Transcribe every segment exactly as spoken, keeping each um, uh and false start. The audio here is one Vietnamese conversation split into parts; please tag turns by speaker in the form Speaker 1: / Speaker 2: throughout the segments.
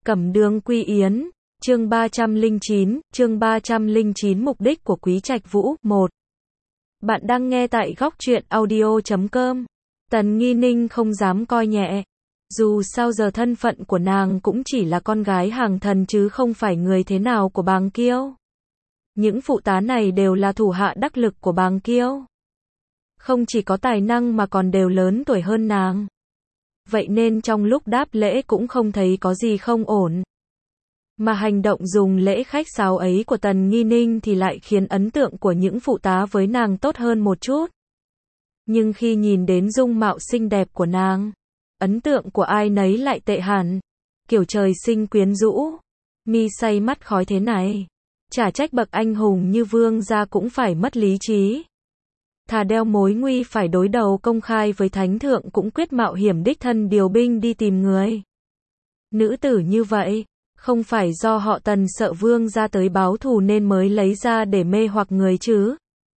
Speaker 1: Cẩm Đường Quy Yến, chương ba trăm lẻ chín, chương ba trăm lẻ chín Mục đích của Quý Trạch Vũ, một. Bạn đang nghe tại góc truyện audio chấm com. Tần Nghi Ninh không dám coi nhẹ. Dù sao giờ thân phận của nàng cũng chỉ là con gái hàng thần chứ không phải người thế nào của Bàng Kiêu. Những phụ tá này đều là thủ hạ đắc lực của Bàng Kiêu. Không chỉ có tài năng mà còn đều lớn tuổi hơn nàng. Vậy nên trong lúc đáp lễ cũng không thấy có gì không ổn. Mà hành động dùng lễ khách sáo ấy của Tần Nghi Ninh thì lại khiến ấn tượng của những phụ tá với nàng tốt hơn một chút. Nhưng khi nhìn đến dung mạo xinh đẹp của nàng, ấn tượng của ai nấy lại tệ hẳn. Kiểu trời sinh quyến rũ, mi say mắt khói thế này. Chả trách bậc anh hùng như vương gia cũng phải mất lý trí. Thà đeo mối nguy phải đối đầu công khai với thánh thượng cũng quyết mạo hiểm đích thân điều binh đi tìm người. Nữ tử như vậy, không phải do họ Tần sợ vương gia tới báo thù nên mới lấy ra để mê hoặc người chứ.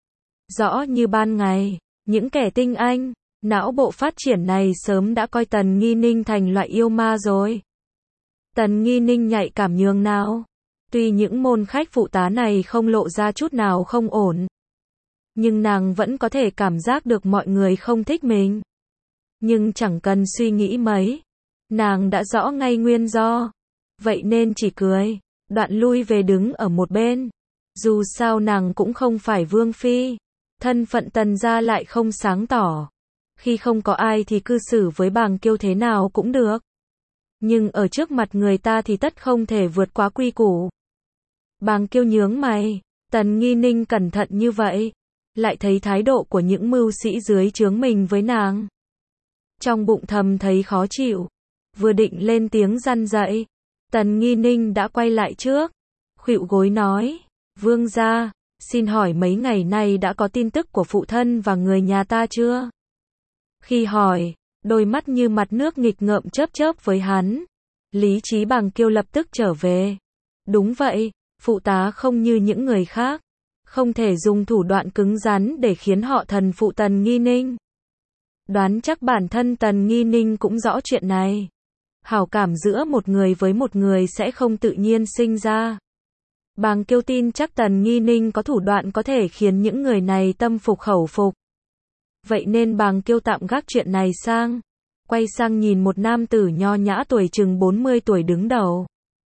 Speaker 1: Rõ như ban ngày, những kẻ tinh anh, não bộ phát triển này sớm đã coi Tần Nghi Ninh thành loại yêu ma rồi. Tần Nghi Ninh nhạy cảm nhường nào. Tuy những môn khách phụ tá này không lộ ra chút nào không ổn, nhưng nàng vẫn có thể cảm giác được mọi người không thích mình. Nhưng chẳng cần suy nghĩ mấy, nàng đã rõ ngay nguyên do. Vậy nên chỉ cười, đoạn lui về đứng ở một bên. Dù sao nàng cũng không phải vương phi, thân phận Tần gia lại không sáng tỏ. Khi không có ai thì cư xử với Bàng Kiêu thế nào cũng được. Nhưng ở trước mặt người ta thì tất không thể vượt quá quy củ. Bàng Kiêu nhướng mày, Tần Nghi Ninh cẩn thận như vậy, lại thấy thái độ của những mưu sĩ dưới trướng mình với nàng. Trong bụng thầm thấy khó chịu, vừa định lên tiếng răn dạy, Tần Nghi Ninh đã quay lại trước, khuỵu gối nói, vương gia, xin hỏi mấy ngày nay đã có tin tức của phụ thân và người nhà ta chưa? Khi hỏi, đôi mắt như mặt nước nghịch ngợm chớp chớp với hắn, lý trí Bàng Kiêu lập tức trở về. Đúng vậy, phụ tá không như những người khác, không thể dùng thủ đoạn cứng rắn để khiến họ thần phụ Tần Nghi Ninh. Đoán chắc bản thân Tần Nghi Ninh cũng rõ chuyện này. Hảo cảm giữa một người với một người sẽ không tự nhiên sinh ra. Bàng Kiêu tin chắc Tần Nghi Ninh có thủ đoạn có thể khiến những người này tâm phục khẩu phục. Vậy nên Bàng Kiêu tạm gác chuyện này sang, quay sang nhìn một nam tử nho nhã tuổi chừng bốn mươi tuổi đứng đầu.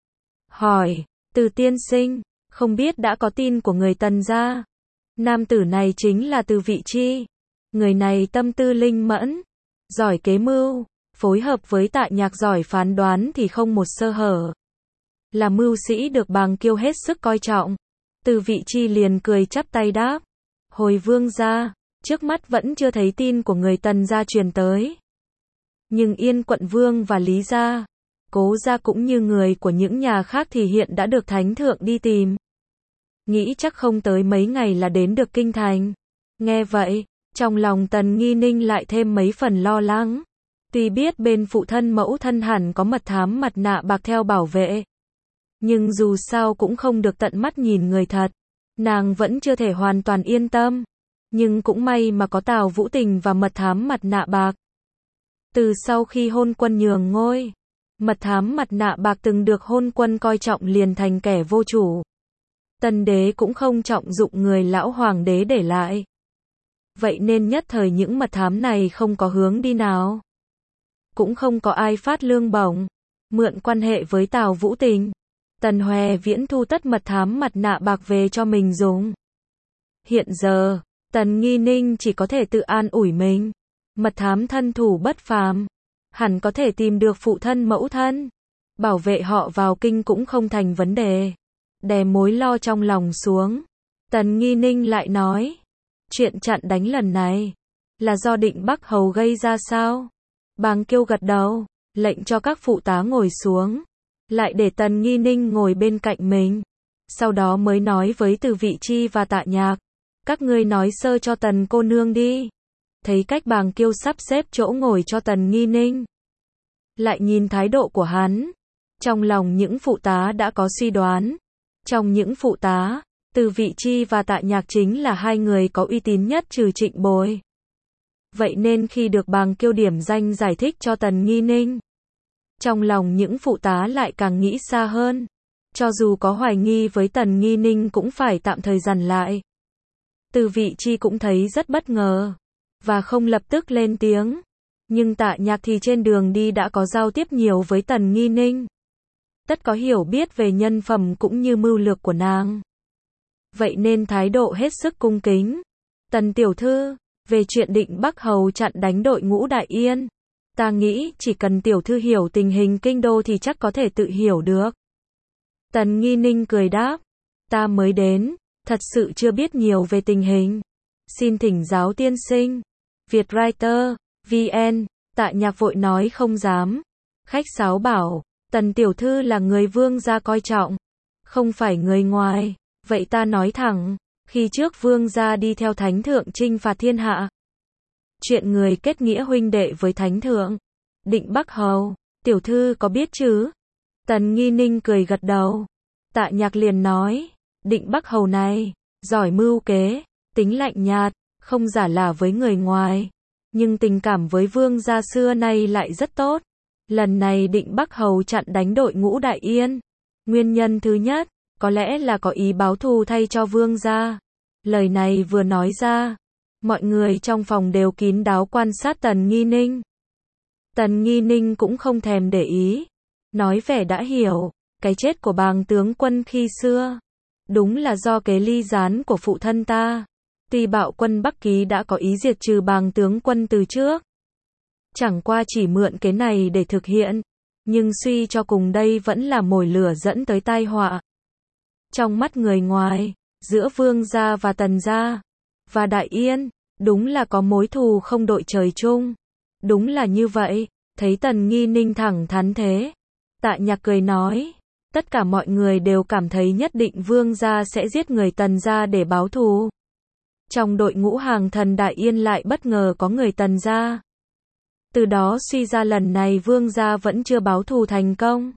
Speaker 1: Hỏi, Từ tiên sinh, không biết đã có tin của người Tần gia? Nam tử này chính là Từ Vị Chi. Người này tâm tư linh mẫn, giỏi kế mưu, phối hợp với Tạ Nhạc giỏi phán đoán thì không một sơ hở. Là mưu sĩ được Bàng Kiêu hết sức coi trọng. Từ Vị Chi liền cười chắp tay đáp, hồi vương gia, trước mắt vẫn chưa thấy tin của người Tần gia truyền tới. Nhưng Yên quận vương và Lý gia, Cố gia cũng như người của những nhà khác thì hiện đã được thánh thượng đi tìm. Nghĩ chắc không tới mấy ngày là đến được kinh thành. Nghe vậy, trong lòng Tần Nghi Ninh lại thêm mấy phần lo lắng. Tuy biết bên phụ thân mẫu thân hẳn có mật thám mặt nạ bạc theo bảo vệ, nhưng dù sao cũng không được tận mắt nhìn người thật. Nàng vẫn chưa thể hoàn toàn yên tâm. Nhưng cũng may mà có Tào Vũ Tình và mật thám mặt nạ bạc. Từ sau khi hôn quân nhường ngôi, mật thám mặt nạ bạc từng được hôn quân coi trọng liền thành kẻ vô chủ. Tần đế cũng không trọng dụng người lão hoàng đế để lại. Vậy nên nhất thời những mật thám này không có hướng đi nào. Cũng không có ai phát lương bổng, mượn quan hệ với Tào Vũ Tình. Tần Hoè Viễn thu tất mật thám mặt nạ bạc về cho mình dùng. Hiện giờ, Tần Nghi Ninh chỉ có thể tự an ủi mình. Mật thám thân thủ bất phàm, hẳn có thể tìm được phụ thân mẫu thân. Bảo vệ họ vào kinh cũng không thành vấn đề. Đè mối lo trong lòng xuống, Tần Nghi Ninh lại nói, chuyện chặn đánh lần này là do Định Bắc Hầu gây ra sao? Bàng Kiêu gật đầu, lệnh cho các phụ tá ngồi xuống, lại để Tần Nghi Ninh ngồi bên cạnh mình. Sau đó mới nói với Từ Vị Chi và Tạ Nhạc, các ngươi nói sơ cho Tần cô nương đi. Thấy cách Bàng Kiêu sắp xếp chỗ ngồi cho Tần Nghi Ninh, lại nhìn thái độ của hắn, trong lòng những phụ tá đã có suy đoán. Trong những phụ tá, Từ Vị Chi và Tạ Nhạc chính là hai người có uy tín nhất trừ Trịnh Bồi. Vậy nên khi được Bàng Kiêu điểm danh giải thích cho Tần Nghi Ninh, Trong lòng những phụ tá lại càng nghĩ xa hơn. Cho dù có hoài nghi với Tần Nghi Ninh cũng phải tạm thời dằn lại. Từ Vị Chi cũng thấy rất bất ngờ, và không lập tức lên tiếng. Nhưng Tạ Nhạc thì trên đường đi đã có giao tiếp nhiều với Tần Nghi Ninh. Tất có hiểu biết về nhân phẩm cũng như mưu lược của nàng. Vậy nên thái độ hết sức cung kính. Tần tiểu thư, về chuyện Định Bắc Hầu chặn đánh đội ngũ Đại Yên, ta nghĩ chỉ cần tiểu thư hiểu tình hình kinh đô thì chắc có thể tự hiểu được. Tần Nghi Ninh cười đáp, ta mới đến, thật sự chưa biết nhiều về tình hình. Xin thỉnh giáo tiên sinh. Vietwriter, vê en, Tạ Nhạc vội nói không dám. Khách sáo bảo, Tần tiểu thư là người vương gia coi trọng, không phải người ngoài. Vậy ta nói thẳng, khi trước vương gia đi theo thánh thượng chinh phạt thiên hạ. Chuyện người kết nghĩa huynh đệ với thánh thượng. Định Bắc Hầu, tiểu thư có biết chứ? Tần Nghi Ninh cười gật đầu. Tạ Nhạc liền nói, Định Bắc Hầu này, giỏi mưu kế, tính lạnh nhạt, không giả lả với người ngoài. Nhưng tình cảm với vương gia xưa nay lại rất tốt. Lần này Định Bắc Hầu chặn đánh đội ngũ Đại Yên. Nguyên nhân thứ nhất, có lẽ là có ý báo thù thay cho vương gia. Lời này vừa nói ra, mọi người trong phòng đều kín đáo quan sát Tần Nghi Ninh. Tần Nghi Ninh cũng không thèm để ý, nói vẻ đã hiểu, cái chết của bàng tướng quân khi xưa, đúng là do kế ly gián của phụ thân ta. Tuy bạo quân Bắc Ký đã có ý diệt trừ bàng tướng quân từ trước, chẳng qua chỉ mượn cái này để thực hiện, nhưng suy cho cùng đây vẫn là mồi lửa dẫn tới tai họa. Trong mắt người ngoài, giữa vương gia và Tần gia, và Đại Yên, đúng là có mối thù không đội trời chung. Đúng là như vậy, thấy Tần Nghi Ninh thẳng thắn thế. Tạ Nhạc cười nói, tất cả mọi người đều cảm thấy nhất định vương gia sẽ giết người Tần gia để báo thù. Trong đội ngũ hàng thần Đại Yên lại bất ngờ có người Tần gia. Từ đó suy ra lần này vương gia vẫn chưa báo thù thành công.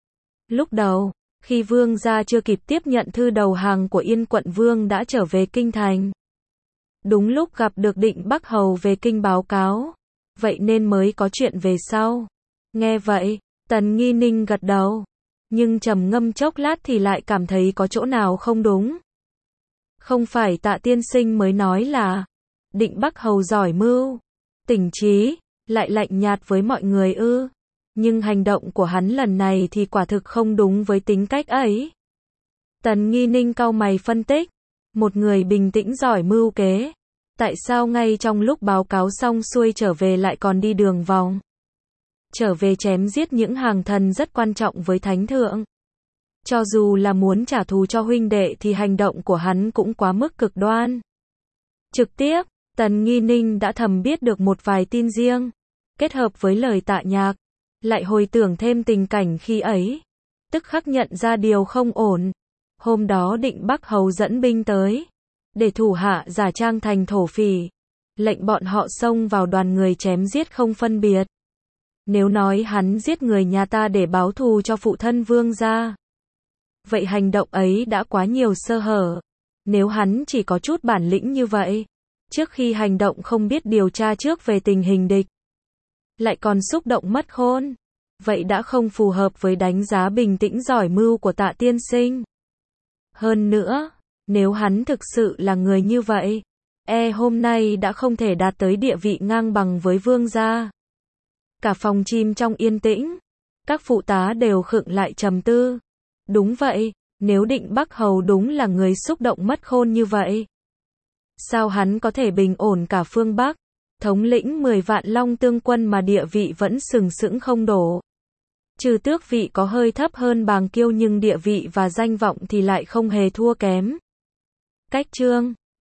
Speaker 1: Lúc đầu, khi vương gia chưa kịp tiếp nhận thư đầu hàng của Yên quận vương đã trở về kinh thành. Đúng lúc gặp được Định Bắc Hầu về kinh báo cáo. Vậy nên mới có chuyện về sau. Nghe vậy, Tần Nghi Ninh gật đầu. Nhưng trầm ngâm chốc lát thì lại cảm thấy có chỗ nào không đúng. Không phải Tạ tiên sinh mới nói là Định Bắc Hầu giỏi mưu, tỉnh trí, lại lạnh nhạt với mọi người ư? Nhưng hành động của hắn lần này thì quả thực không đúng với tính cách ấy. Tần Nghi Ninh cau mày phân tích, một người bình tĩnh giỏi mưu kế, tại sao ngay trong lúc báo cáo xong xuôi trở về lại còn đi đường vòng? Trở về chém giết những hàng thần rất quan trọng với thánh thượng. Cho dù là muốn trả thù cho huynh đệ thì hành động của hắn cũng quá mức cực đoan. Trực tiếp, Tần Nghi Ninh đã thầm biết được một vài tin riêng, kết hợp với lời Tạ Nhạc, lại hồi tưởng thêm tình cảnh khi ấy, tức khắc nhận ra điều không ổn. Hôm đó Định Bắc Hầu dẫn binh tới, để thủ hạ giả trang thành thổ phỉ, lệnh bọn họ xông vào đoàn người chém giết không phân biệt. Nếu nói hắn giết người nhà ta để báo thù cho phụ thân vương gia, vậy hành động ấy đã quá nhiều sơ hở. Nếu hắn chỉ có chút bản lĩnh như vậy, trước khi hành động không biết điều tra trước về tình hình địch, lại còn xúc động mất khôn, vậy đã không phù hợp với đánh giá bình tĩnh giỏi mưu của Tạ tiên sinh. Hơn nữa, nếu hắn thực sự là người như vậy, e hôm nay đã không thể đạt tới địa vị ngang bằng với vương gia. Cả phòng chim trong yên tĩnh, các phụ tá đều khựng lại trầm tư. Đúng vậy, nếu Định Bắc Hầu đúng là người xúc động mất khôn như vậy, sao hắn có thể bình ổn cả phương Bắc, thống lĩnh mười vạn Long Tương quân mà địa vị vẫn sừng sững không đổ. Trừ tước vị có hơi thấp hơn Bàng Kiêu nhưng địa vị và danh vọng thì lại không hề thua kém. Cách chương